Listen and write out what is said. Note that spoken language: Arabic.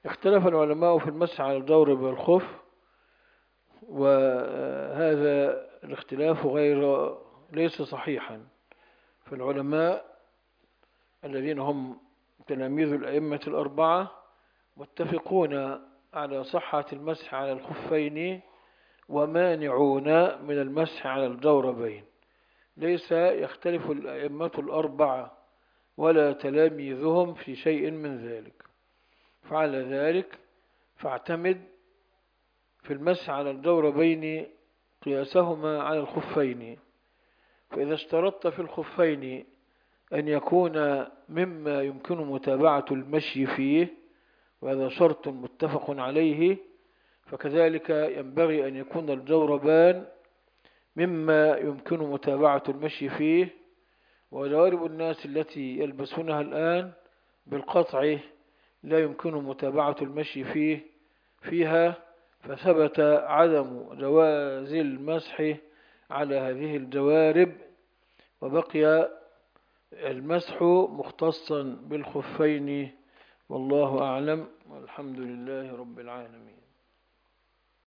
اختلف العلماء في المسح على الجورب والخف، وهذا الاختلاف ليس صحيحا. فالعلماء الذين هم تلاميذ الأئمة الأربعة متفقون على صحة المسح على الخفين، ومانعون من المسح على الجوربين. ليس يختلف الأئمة الأربعة ولا تلاميذهم في شيء من ذلك. فعلى ذلك فاعتمد في المسح على الجوربين قياسهما على الخفين. فإذا اشترطت في الخفين أن يكون مما يمكن متابعة المشي فيه، وهذا شرط متفق عليه، فكذلك ينبغي أن يكون الجوربان مما يمكن متابعة المشي فيه. وجوارب الناس التي يلبسونها الآن بالقطع لا يمكن متابعة المشي فيها، فثبت عدم جواز المسح على هذه الجوارب، وبقي المسح مختصا بالخفين. والله أعلم، والحمد لله رب العالمين.